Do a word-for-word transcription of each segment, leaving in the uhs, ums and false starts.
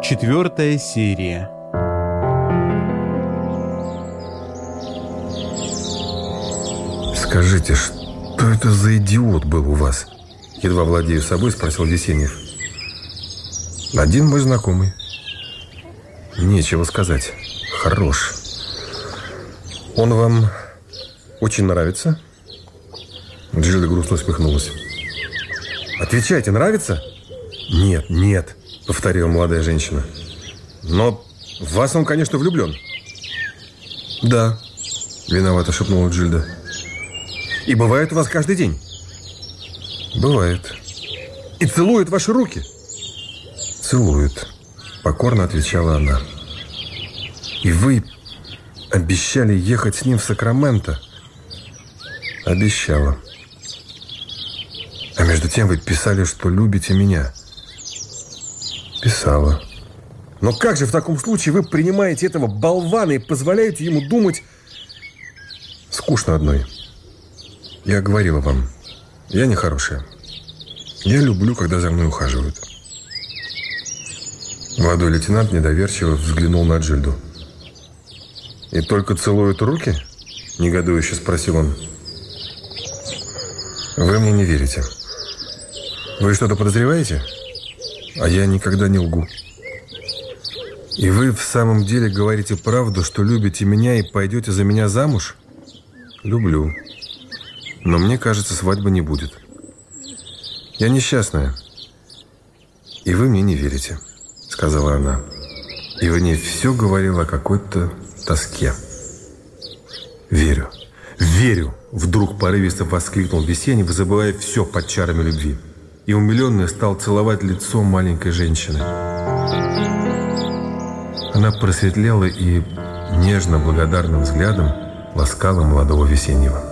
Четвертая серия. «Скажите, что это за идиот был у вас?» Едва владея собой, спросил Весеньев. «Один мой знакомый». «Нечего сказать. Хорош. Он вам очень нравится?» Джильда грустно усмехнулась. «Отвечайте, нравится?» «Нет, нет», — повторила молодая женщина. «Но в вас он, конечно, влюблен». «Да», — виновато шепнула Джильда. «И бывает у вас каждый день?» «Бывает». «И целует ваши руки?» «Целует», — покорно отвечала она. «И вы обещали ехать с ним в Сакраменто?» «Обещала». «А между тем вы писали, что любите меня». «Писала». «Но как же в таком случае вы принимаете этого болвана и позволяете ему думать...» «Скучно одной. Я говорила вам, я нехорошая. Я люблю, когда за мной ухаживают». Молодой лейтенант недоверчиво взглянул на Джильду. «И только целуют руки?» – негодующе спросил он. «Вы мне не верите. Вы что-то подозреваете? А я никогда не лгу. И вы в самом деле говорите правду, что любите меня и пойдете за меня замуж?» «Люблю. Но мне кажется, свадьбы не будет. Я несчастная. И вы мне не верите», — сказала она. И в ней все говорило о какой-то тоске. «Верю, верю!» — вдруг порывисто воскликнул Весенний, забывая все под чарами любви. И умиленный стал целовать лицо маленькой женщины. Она просветлела и нежно-благодарным взглядом ласкала молодого Весеннего.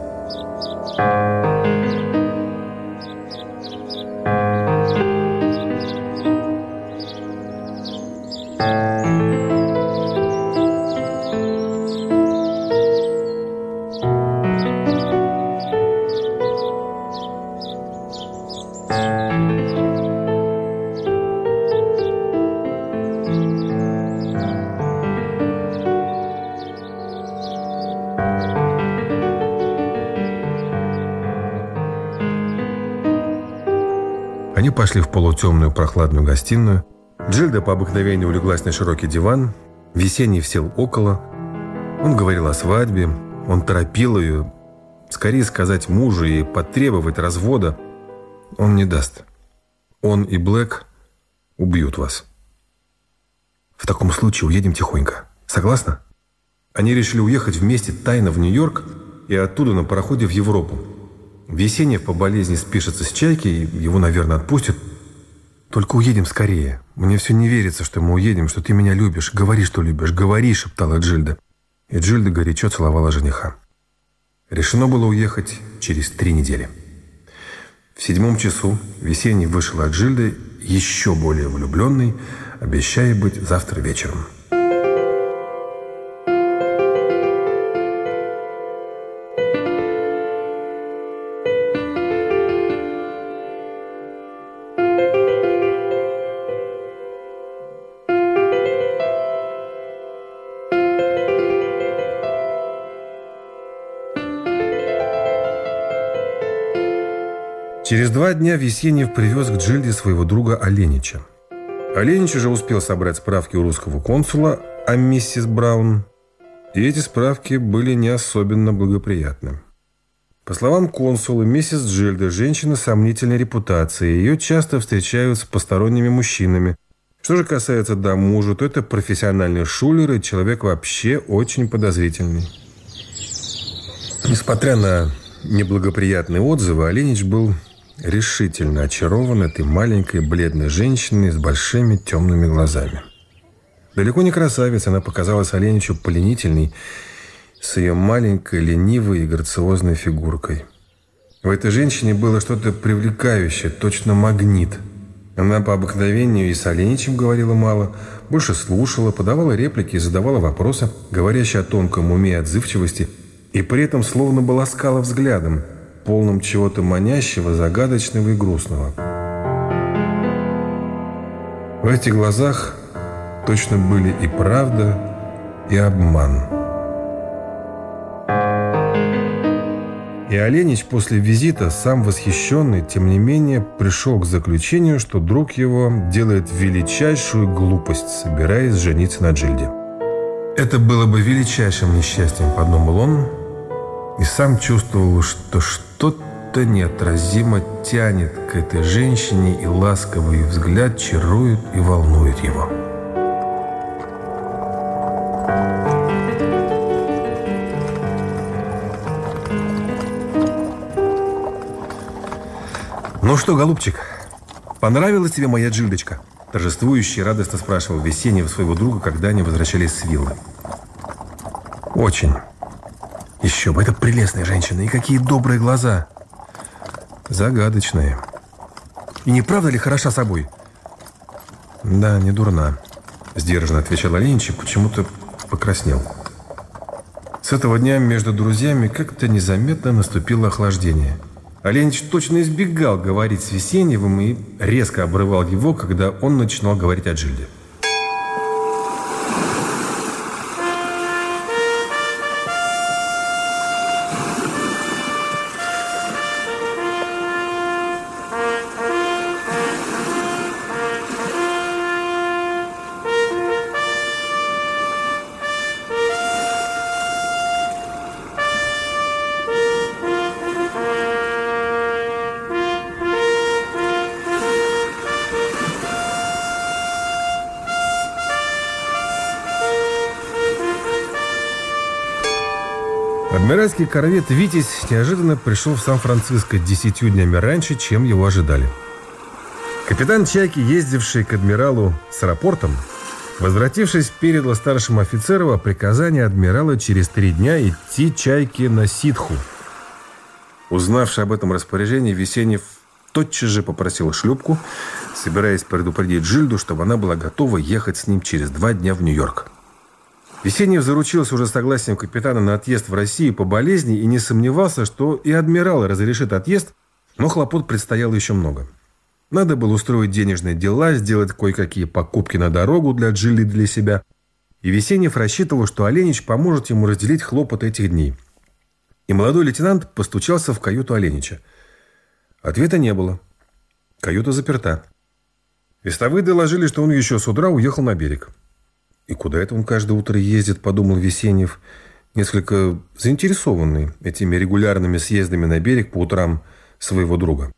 Они пошли в полутемную прохладную гостиную. Джильда по обыкновению улеглась на широкий диван. Весенний сел около. Он говорил о свадьбе. Он торопил ее. Скорее сказать мужу и потребовать развода. Он не даст. Он и Блэк убьют вас. В таком случае уедем тихонько. Согласна? Они решили уехать вместе тайно в Нью-Йорк и оттуда на пароходе в Европу. Весеньев по болезни спишется с Чайки, и его, наверное, отпустят. «Только уедем скорее. Мне все не верится, что мы уедем, что ты меня любишь. Говори, что любишь. Говори», — шептала Джильда. И Джильда горячо целовала жениха. Решено было уехать через три недели. В седьмом часу Весенний вышел от Джильды, еще более влюбленный, обещая быть завтра вечером. Через два дня Весеньев привез к Джильде своего друга Оленича. Оленич уже успел собрать справки у русского консула о миссис Браун, и эти справки были не особенно благоприятны. По словам консула, миссис Джильда – женщина сомнительной репутации, ее часто встречают с посторонними мужчинами. Что же касается дам мужа, то это профессиональный шулер и человек вообще очень подозрительный. Несмотря на неблагоприятные отзывы, Оленич был решительно очарован этой маленькой бледной женщиной с большими темными глазами. Далеко не красавица, она показалась Оленичу пленительной, с ее маленькой, ленивой и грациозной фигуркой. В этой женщине было что-то привлекающее, точно магнит. Она по обыкновению и с Оленичем говорила мало, больше слушала, подавала реплики и задавала вопросы, говорящие о тонком уме и отзывчивости, и при этом словно бы ласкала взглядом, полным чего-то манящего, загадочного и грустного. В этих глазах точно были и правда, и обман. И Аленич после визита, сам восхищенный, тем не менее, пришел к заключению, что друг его делает величайшую глупость, собираясь жениться на Джильде. Это было бы величайшим несчастьем, подумал он, и сам чувствовал, что что-то неотразимо тянет к этой женщине, и ласковый взгляд чарует и волнует его. «Ну что, голубчик, понравилась тебе моя Джильдочка?» Торжествующе и радостно спрашивал Весеньев своего друга, когда они возвращались с виллы. «Очень. Еще бы, это прелестная женщина, и какие добрые глаза!» «Загадочные. И не правда ли хороша собой?» «Да, не дурна», — сдержанно отвечал Аленич и почему-то покраснел. С этого дня между друзьями как-то незаметно наступило охлаждение. Аленич точно избегал говорить с Весеньевым и резко обрывал его, когда он начинал говорить о Джильде. Адмиральский корвет «Витязь» неожиданно пришел в Сан-Франциско десятью днями раньше, чем его ожидали. Капитан «Чайки», ездивший к адмиралу с рапортом, возвратившись, передал старшему офицеру приказание адмирала через три дня идти «Чайке» на ситху. Узнавший об этом распоряжении, Весеньев тотчас же попросил шлюпку, собираясь предупредить Джильду, чтобы она была готова ехать с ним через два дня в Нью-Йорк. Весеньев заручился уже согласием капитана на отъезд в Россию по болезни и не сомневался, что и адмирал разрешит отъезд, но хлопот предстояло еще много. Надо было устроить денежные дела, сделать кое-какие покупки на дорогу для Джильды и для себя. И Весеньев рассчитывал, что Аленич поможет ему разделить хлопоты этих дней. И молодой лейтенант постучался в каюту Аленича. Ответа не было. Каюта заперта. Вестовые доложили, что он еще с утра уехал на берег. «И куда это он каждое утро ездит?» – подумал Весеньев, несколько заинтересованный этими регулярными съездами на берег по утрам своего друга.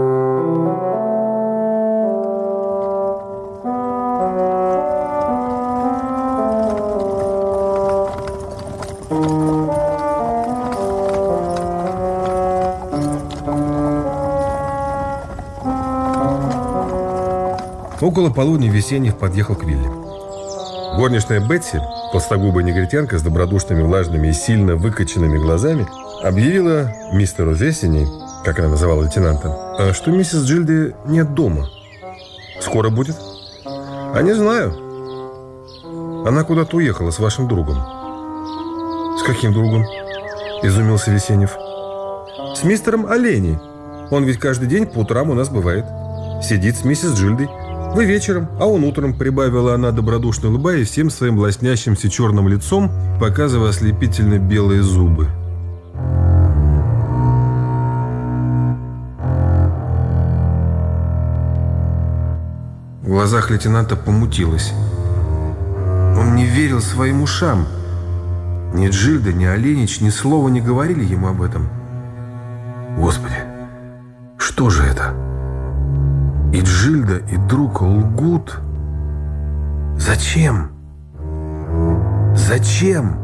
Около полудня Весеньев подъехал к вилле. Горничная Бетси, толстогубая негритянка с добродушными, влажными и сильно выкоченными глазами, объявила мистеру Весени, как она называла лейтенанта, что миссис Джильды нет дома. «Скоро будет?» «А не знаю. Она куда-то уехала с вашим другом». «С каким другом?» – изумился Весеньев. «С мистером Олени. Он ведь каждый день по утрам у нас бывает. Сидит с миссис Джильдой. Вы вечером, а он утром», — прибавила она, добродушно улыбаясь всем своим лоснящимся черным лицом, показывая ослепительно белые зубы. В глазах лейтенанта помутилось. Он не верил своим ушам. Ни Джильда, ни Аленич ни слова не говорили ему об этом. Господи, что же это? И Джильда, и друг лгут. Зачем? Зачем?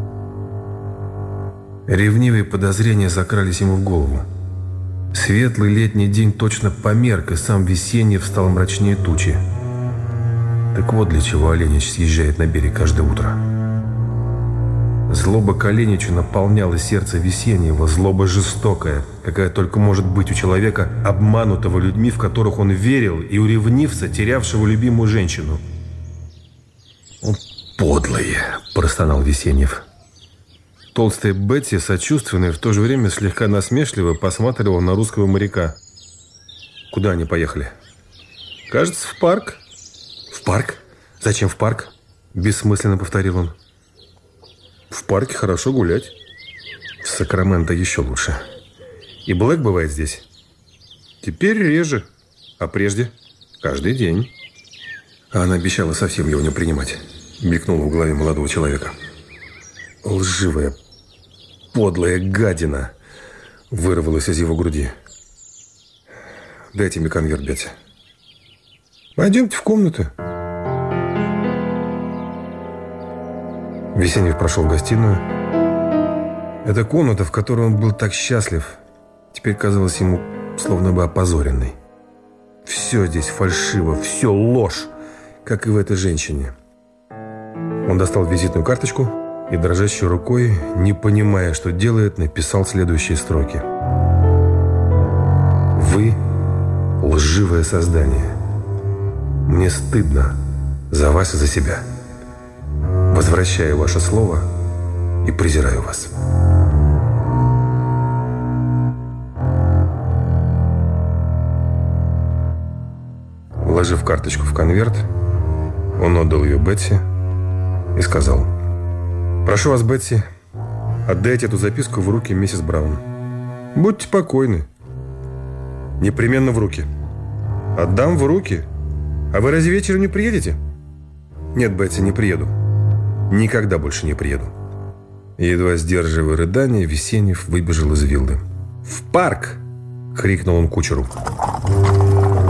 Ревнивые подозрения закрались ему в голову. Светлый летний день точно померк, и сам Весеньев стал мрачнее тучи. Так вот для чего Аленич съезжает на берег каждое утро. Злоба к Аленичу наполняла сердце Весеньева, злоба жестокая, какая только может быть у человека, обманутого людьми, в которых он верил, и у ревнивца, терявшего любимую женщину. «Он подлый!» – простонал Весеньев. Толстая Бетси, сочувственная, в то же время слегка насмешливо, посматривала на русского моряка. «Куда они поехали?» «Кажется, в парк». «В парк? Зачем в парк?» – бессмысленно повторил он. «В парке хорошо гулять. В Сакраменто еще лучше. И Блэк бывает здесь?» «Теперь реже. А прежде? Каждый день». А она обещала совсем его не принимать. Мелькнуло в голове молодого человека. «Лживая, подлая гадина!» вырвалась из его груди. «Дайте мне конверт, Бетти». «Пойдемте в комнату». Весенний прошел в гостиную. Эта комната, в которой он был так счастлив, теперь казалась ему словно бы опозоренной. Все здесь фальшиво, все ложь, как и в этой женщине. Он достал визитную карточку и дрожащей рукой, не понимая, что делает, написал следующие строки. «Вы – лживое создание. Мне стыдно за вас и за себя. Возвращаю ваше слово и презираю вас». Вложив карточку в конверт, он отдал ее Бетси и сказал: «Прошу вас, Бетси, отдайте эту записку в руки миссис Браун. Будьте покойны». «Непременно в руки». «Отдам в руки. А вы разве вечером не приедете?» «Нет, Бетси, не приеду. Никогда больше не приеду». Едва сдерживая рыдание, Весеньев выбежал из виллы. «В парк!» — крикнул он кучеру.